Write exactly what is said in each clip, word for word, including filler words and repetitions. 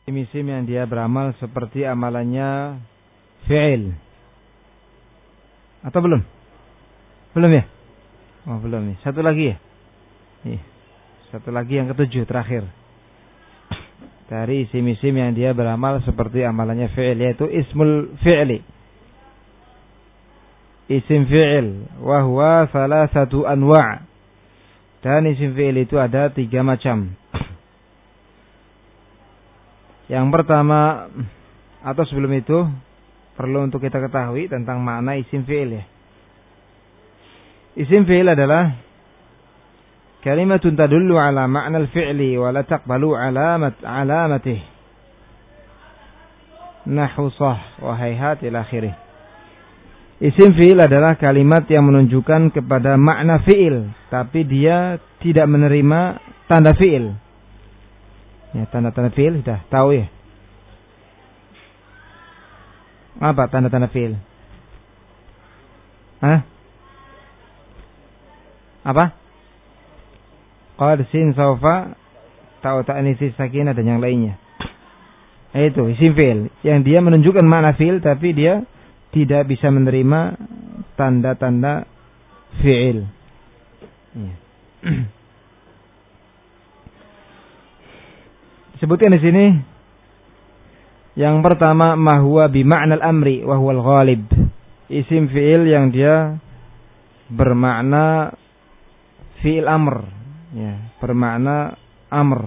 isim yang dia beramal seperti amalannya fi'il. Atau belum? Belum ya? Oh belum nih. Satu lagi ya? Nih. Satu lagi yang ketujuh terakhir. Dari isim-isim yang dia beramal seperti amalannya fi'il, yaitu ismul fi'li. Isim fi'il. Wahuwa salasatu anwa'. Dan isim fi'il itu ada tiga macam. Yang pertama, atau sebelum itu perlu untuk kita ketahui tentang makna isim fi'il ya. Isim fi'il adalah kalimatun tadullu ala ma'na al-fi'li wa la taqbalu alamat alamatih. Nahu sah wa hayhat ila akhirih. Isim fi'il adalah kalimat yang menunjukkan kepada makna fi'il, tapi dia tidak menerima tanda fi'il. Ya, tanda-tanda fi'il sudah tahu ya. Apa tanda-tanda fi'il? Hah? Apa? Qad, sin, saufa, ta'u, ta'nisi, sakinah dan yang lainnya. Itu isim fi'il yang dia menunjukkan makna fi'il tapi dia tidak bisa menerima tanda-tanda fi'il. Ya. Disebutkan di sini yang pertama mahwa bi ma'nal amri wa huwal ghalib. Isim fi'il yang dia bermakna fi'il amr, ya, bermakna amr.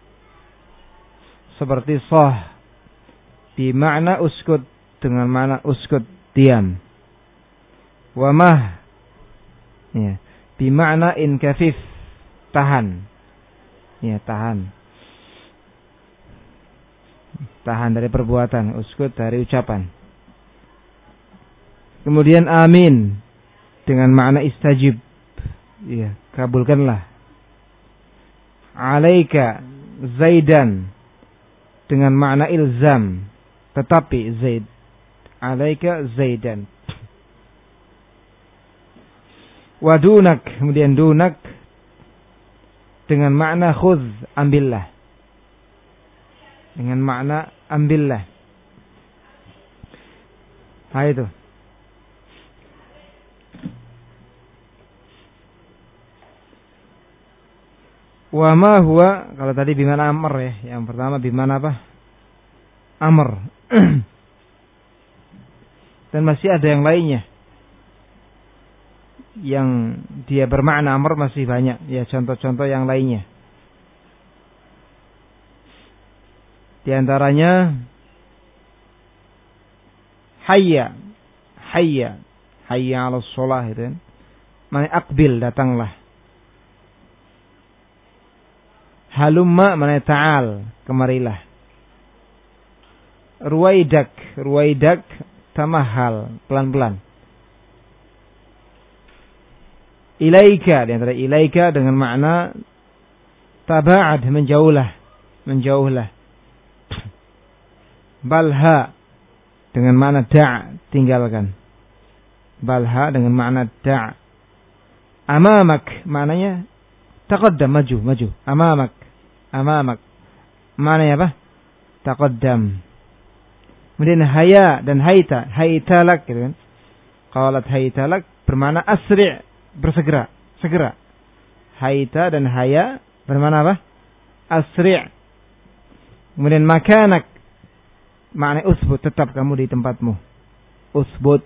Seperti sah bi makna uskut, dengan makna uskut, diam. Wa mah, ya, bi makna inkafif, tahan. Ya, tahan. Tahan dari perbuatan, uskut dari ucapan. Kemudian amin dengan makna istajib. Ya, kabulkanlah. Alaika zaidan dengan makna ilzam, tetapi zaid. Alaika zaidan. Wadunak, kemudian dunak dengan makna khudz, ambillah. Dengan makna ambillah. Nah itu. Wa ma huwa, kalau tadi bimana amr ya. Yang pertama bimana apa? Amr. Dan masih ada yang lainnya. Yang dia bermakna amr masih banyak. Ya, contoh-contoh yang lainnya. Di antaranya hayya, hayya, hayya 'alas shalah itu kan. Mana aqbil, datanglah. Halumma, mana ta'al, kemarilah. Ruwaidak, ruwaidak, tamahal, pelan-pelan. Ilaika, di antara ilaika dengan makna taba'ad, menjauhlah, menjauhlah. Balha dengan makna da', tinggalkan. Balha dengan makna da'. Amamak, maknanya taqaddam, maju, maju. Amamak, amamak, maknanya apa? Taqaddam. Kemudian haya dan haita, haitalak gitu kan. Qalat haitalak bermakna asri', bersegera, segera. Haita dan haya bermakna apa? Asri'. Kemudian makanak, makna usbut, tetap kamu di tempatmu. Usbut.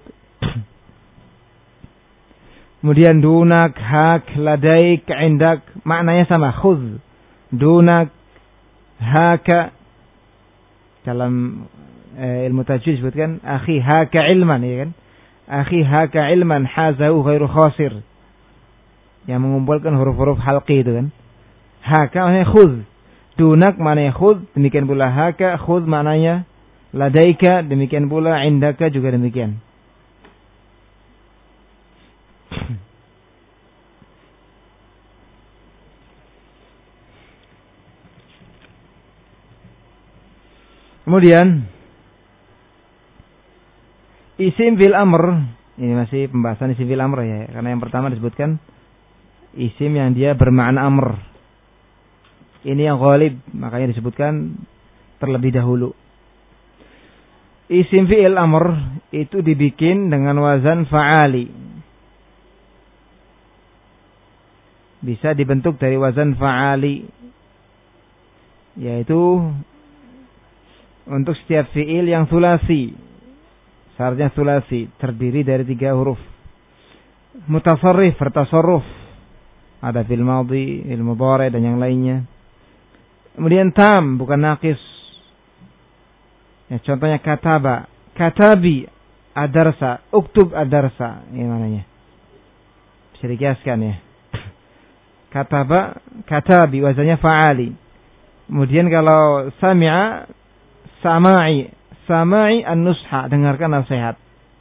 Kemudian dunak, hak, ladaik, indak, maknanya sama, khudz. Dunak, haka, dalam eh, ilmu tajwid disebutkan akhi haka ilman, ya kan? Akhi haka ilman hazahu ghairu khasir. Yang mengumpulkan huruf-huruf halqi itu kan. Haka maknanya khudz. Dunak maknanya khudz, demikian pula haka, khudz maknanya ladaika, demikian pula indaka juga demikian. Kemudian isim fil amr, ini masih pembahasan isim fil amr ya, karena yang pertama disebutkan isim yang dia bermakna amr. Ini yang ghalib, makanya disebutkan terlebih dahulu. Isim fi'il amr itu dibikin dengan wazan fa'ali. Bisa dibentuk dari wazan fa'ali, yaitu untuk setiap fi'il yang sulasi. Syaratnya sulasi, terdiri dari tiga huruf. Mutasarrif, bertasarruf. Ada fil madhi, fil mudhari dan yang lainnya. Kemudian tam, bukan naqis. Ya, contohnya kataba, katabi, adarsa, uktub adarsa. Ini mananya? Bisa dikiaskan ya. Kataba, katabi, wazannya fa'ali. Kemudian kalau sami'a, sama'i, sama'i an-nusha, dengarkan nasihat.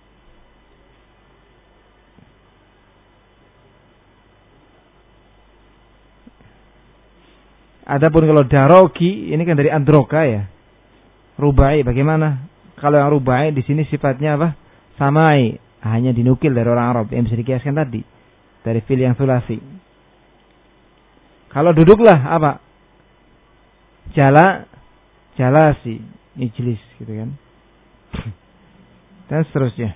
Adapun kalau daroki, ini kan dari androka ya. Rubai, bagaimana? Kalau yang rubai di sini sifatnya apa? Samai, hanya dinukil dari orang Arab yang bisa dikiaskan tadi dari fi'il yang sulasi. Kalau duduklah apa? Jala, jalasi, ijlis, gitu kan? Dan seterusnya.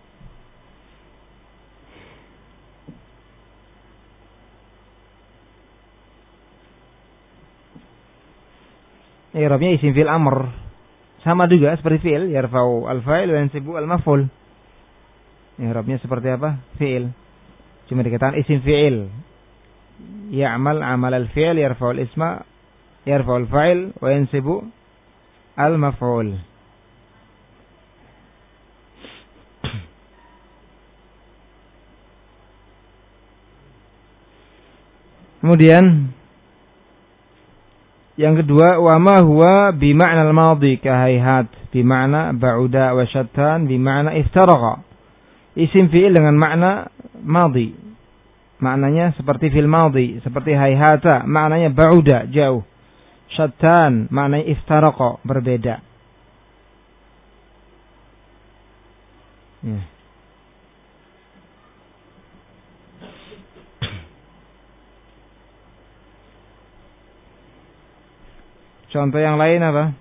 I'rabnya isim fi'il amr. Sama juga seperti fi'il, yarfa'u al-fa'il wa yansibu al-maf'ul. I'rabnya seperti apa? Fi'il. Cuma dikatakan isim fi'il. Ya'mal amal al-fi'il, yarfa'u al-isma, yarfa'u al-fa'il wa yansibu al-maf'ul. Kemudian yang kedua, wa ma huwa bi ma'na al-madhi ka hayhat, bi ma'na ba'uda wa syattan, bi ma'na iftaraqa. Isim fi'il dengan makna madhi. Maknanya seperti fil madhi, seperti hayhata, maknanya ba'uda, jauh. Syattan, maknanya iftaraqa, berbeda. Ya. Contoh yang lain apa?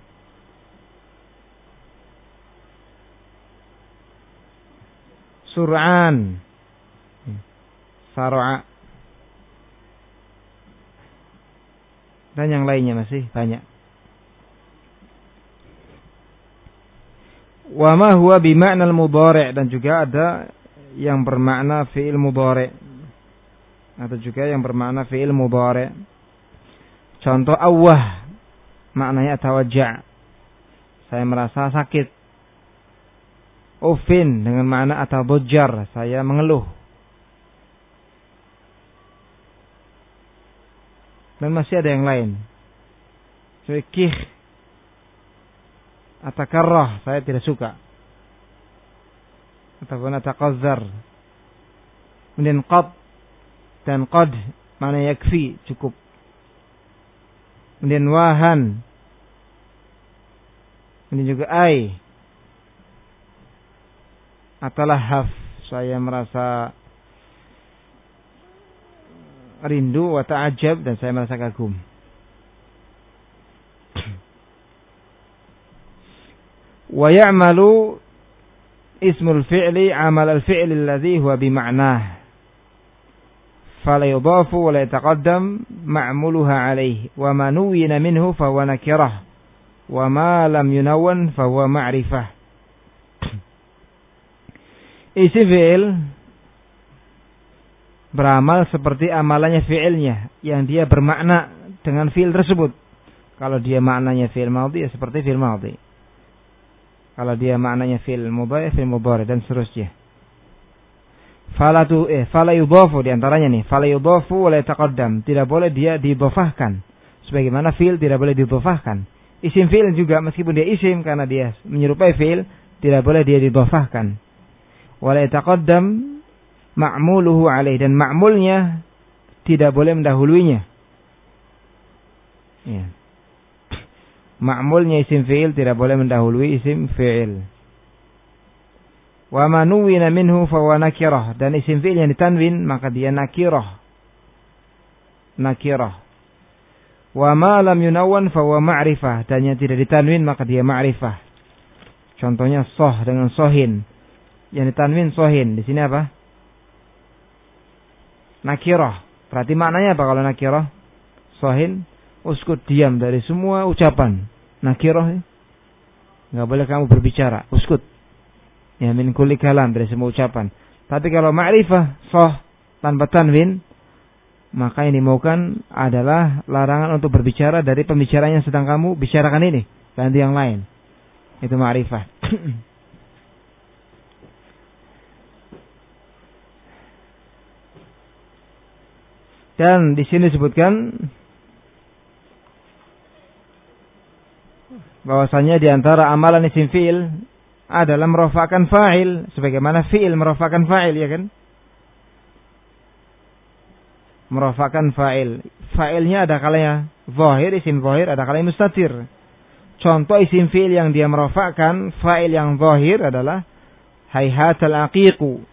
Sur'an, sar'a, dan yang lainnya masih banyak. Wa ma huwa bi ma'na al-mudhari', dan juga ada yang bermakna fi'il mudhari', atau juga yang bermakna fi'il mudhari'. Contoh awwah, maknanya tawajja', saya merasa sakit. Ufin dengan makna atadajjar, saya mengeluh. Dan masih ada yang lain. Fikih, atakarrah, saya tidak suka. Ataupun ataqazzar. Kemudian qad dan qad, makna yakfi, cukup. Kemudian wahan. Kemudian juga ai. Atalahaf, saya merasa rindu, wa ta'ajab, dan saya merasa kagum. Wa ya'malu ismul fi'li amal al-fi'li alladhi huwa bima'nah. Fala yudafu wa la yataqaddam ma'muluha alayhi. Wa ma nuwina minhu fahuwa nakirah. Wa ma lam yunawwan fahuwa ma'rifah. Isim fi'il beramal seperti amalannya fi'ilnya, yang dia bermakna dengan fi'il tersebut. Kalau dia maknanya fi'il madhi, ya seperti fi'il madhi. Kalau dia maknanya fi'il mudhari, fi'il mudhari, dan seterusnya. Fala tu eh fala yudhafu, di antaranya nih, fala yudhafu wa la yataqaddam, tidak boleh dia didhafahkan. Sebagaimana fi'il tidak boleh didhafahkan. Isim fi'il juga, meskipun dia isim karena dia menyerupai fi'il, tidak boleh dia didhafahkan. Wa la yataqaddam ma'muluhu alaih, dan ma'mulnya tidak boleh mendahuluinya. Ya. Ma'mulnya isim fi'il tidak boleh mendahului isim fi'il. Wa ma nuwina minhu fa huwa nakirah, dan isim fi'il yang ditanwin maka dia nakirah. Nakirah. Wa ma lam yunawwan fa huwa ma'rifah, dan yang tidak ditanwin maka dia ma'rifah. Contohnya soh dengan sohin. Yang ditanwin sohin. Di sini apa? Nakirah. Berarti maknanya apa kalau nakirah? Sohin, uskut, diam dari semua ucapan. Nakirah, enggak boleh kamu berbicara, uskut. Ya, min kulli kalam, dari semua ucapan. Tapi kalau ma'rifah, soh, tanpa tanwin, maka yang dimaukan adalah larangan untuk berbicara dari pembicaraan yang sedang kamu bicarakan ini, ganti yang lain. Itu ma'rifah. Dan di sini disebutkan bahwasanya di antara amalan isim fi'il adalah merofakkan fa'il, sebagaimana fi'il merofakkan fa'il, ya kan? Merofakkan fa'il. Fa'ilnya ada kalanya zahir, isim zahir, ada kalanya mustatir. Contoh isim fi'il yang dia merofakkan fa'il yang zahir adalah hayhatal aqiqu.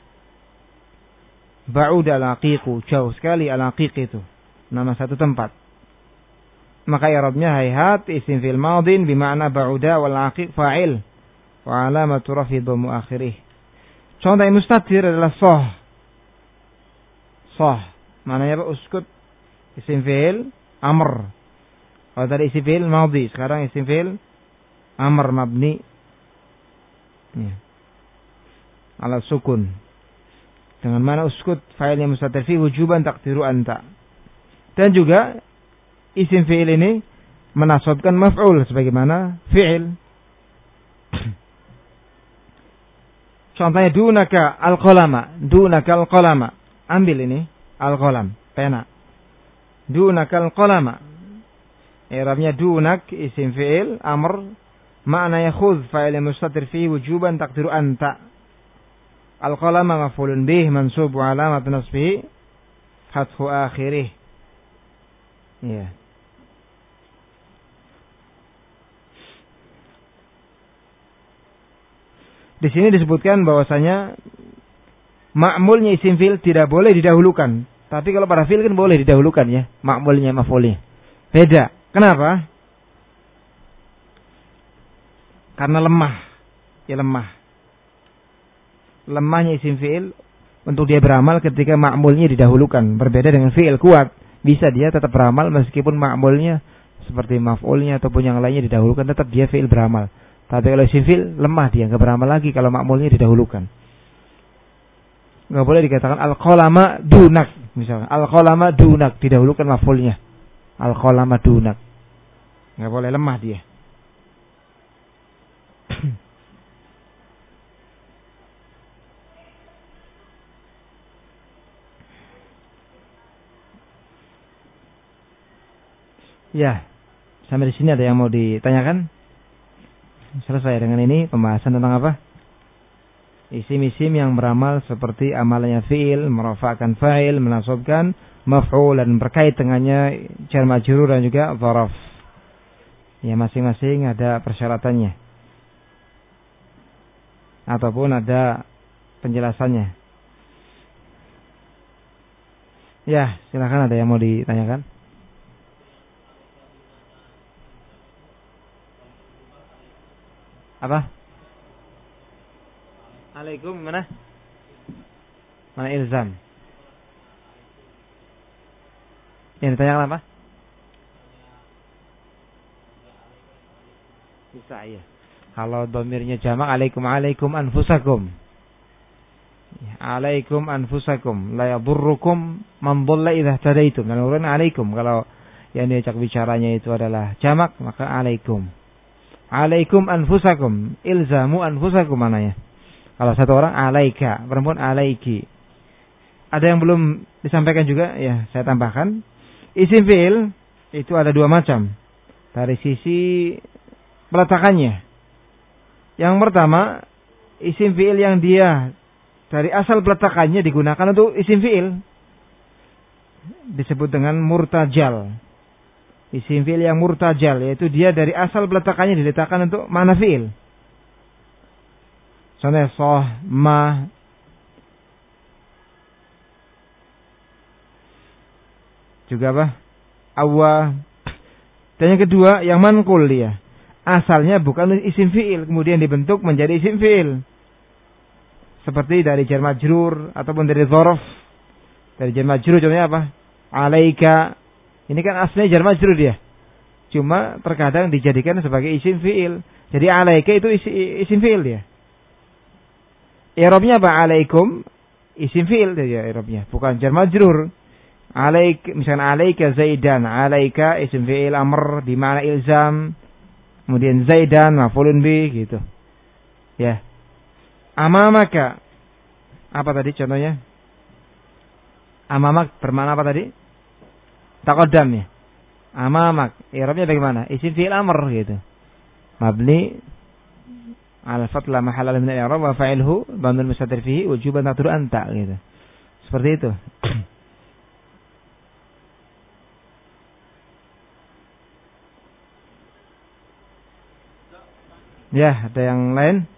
Ba'ud al-aqiqu, jauh sekali al-aqiq itu. Nama satu tempat. Maka i'rabnya hayhat isim fi'il madin bima'na ba'uda wal aqiq fa'il. Wa alamatu raf'i dhammu akhirih. Contoh yang mustatir adalah soh. Soh. Maknanya apa? Uskut. Isim fi'il amr. Kalau tadi isim fi'il madhi, sekarang isim fi'il amr mabni. Ya. Ala sukun. Dengan mana uskut fa'il yang mustatir fi wujuban taqdiru anta. Dan juga isim fi'il ini menasabkan maf'ul sebagaimana fi'il. Contohnya dunaka al-qalama, dunaka al-qalama. Ambil ini al-qalam, pena. Dunaka al-qalama. I'rabnya dunak isim fi'il amr, maknanya khudh fa'il yang mustatir fi wujuban taqdiru anta. Al-qalama maf'ulun bih mansub wa alamat nasbihi fathu akhirih. Ya. Di sini disebutkan bahwasanya ma'mulnya isim fi'il tidak boleh didahulukan. Tapi kalau pada fi'il kan boleh didahulukan ya, ma'mulnya maf'ulnya. Beda. Kenapa? Karena lemah. Ya lemah. Lemahnya isim fi'il untuk dia beramal ketika ma'mulnya didahulukan. Berbeda dengan fi'il kuat. Bisa dia tetap beramal meskipun ma'mulnya seperti maf'ulnya ataupun yang lainnya didahulukan, tetap dia fi'il beramal. Tapi kalau isim fi'il lemah, dia nggak beramal lagi kalau ma'mulnya didahulukan. Nggak boleh dikatakan al-qalama dunak. Misalkan al-qalama dunak, didahulukan maf'ulnya. Al-qalama dunak. Nggak boleh, lemah dia. Ya, sampai di sini ada yang mau ditanyakan? Selesai dengan ini pembahasan tentang apa? Isim-isim yang beramal seperti amalannya fi'il, merofakkan fa'il, menasabkan maf'ul, dan berkait dengannya jar majrur dan juga dzaraf. Ya, masing-masing ada persyaratannya. Ataupun ada penjelasannya. Ya, silakan, ada yang mau ditanyakan? Apa? Alaikum mana? Mana ilzam? Yang ditanyakan apa? Bisa, iya. Kalau dhamirnya jamak, alaikum alaikum anfusakum. Alaikum anfusakum la yadurrukum man dhalla idza tadaitum. Dan urun alaikum. Kalau yang diajak bicaranya itu adalah jamak, maka alaikum. Alaikum anfusakum, ilzamu anfusakum mananya. Kalau satu orang alaika, perempuan alaiki. Ada yang belum disampaikan juga, ya saya tambahkan. Isim fi'il itu ada dua macam dari sisi peletakannya. Yang pertama, isim fi'il yang dia dari asal peletakannya digunakan untuk isim fi'il, disebut dengan murtajal. Isim fi'il yang murtajal, yaitu dia dari asal peletakannya diletakkan untuk mana fi'il. Contohnya soh, ma. Juga apa? Awa. Dan yang kedua, yang manqul dia. Asalnya bukan isim fi'il, kemudian dibentuk menjadi isim fi'il. Seperti dari jar majrur ataupun dari dzaraf. Dari jar majrur contohnya apa? Alaika. Ini kan aslinya jar majrur dia. Cuma terkadang dijadikan sebagai isim fi'il. Jadi alaika itu isim fi'il dia. I'rabnya apa? Alaikum isim fi'il dia i'rabnya, bukan jar majrur. Alaik, misalnya alaika zaidan, alaika isim fi'il amr di mana ilzam, kemudian zaidan maf'ulun bih gitu. Ya. Amamaka. Apa tadi contohnya? Amamak bermakna apa tadi? Taqaddam ya. Amamak, i'rabnya bagaimana? Isim fi'il amr gitu. Mabni al-fath la mahalla min al-i'rab wa fa'ilhu dhamir mustatir fihi wujuban taqdiru anta gitu. Seperti itu. Ya, ada yang lain?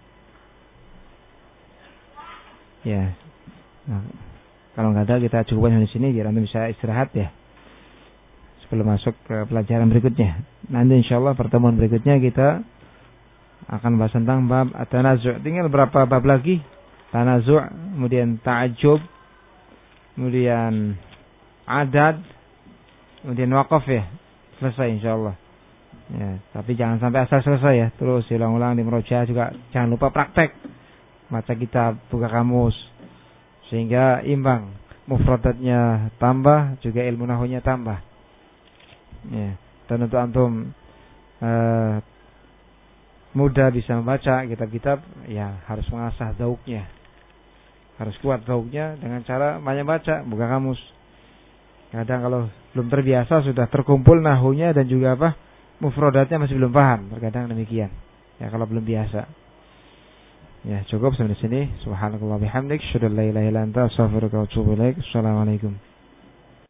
Ya. Nah, kalau nggak ada kita cukupkan di sini biar Anda bisa istirahat ya. Sebelum masuk ke pelajaran berikutnya. Nanti insyaallah pertemuan berikutnya kita akan bahas tentang bab at-tanazu'. Tinggal berapa bab lagi? Tanazu', kemudian ta'ajjub, kemudian adad, kemudian waqaf ya. Selesai insyaallah. Ya, tapi jangan sampai asal selesai ya. Terus ulang-ulang di murojaah juga. Jangan lupa praktek. Baca kitab, buka kamus. Sehingga imbang. Mufradatnya tambah, juga ilmu nahwunya tambah. Ya, dan untuk antum uh, mudah bisa membaca kitab-kitab, ya harus mengasah zauknya. Harus kuat zauknya dengan cara banyak baca, buka kamus. Kadang kalau belum terbiasa sudah terkumpul nahwunya dan juga apa? Mufradatnya masih belum paham, terkadang demikian. Ya kalau belum biasa. Ya cukup sampai di sini. Subhanakallah bihamdik, asyhadu an la ilaha illa anta, astaghfiruka wa atubu ilaik. Assalamualaikum.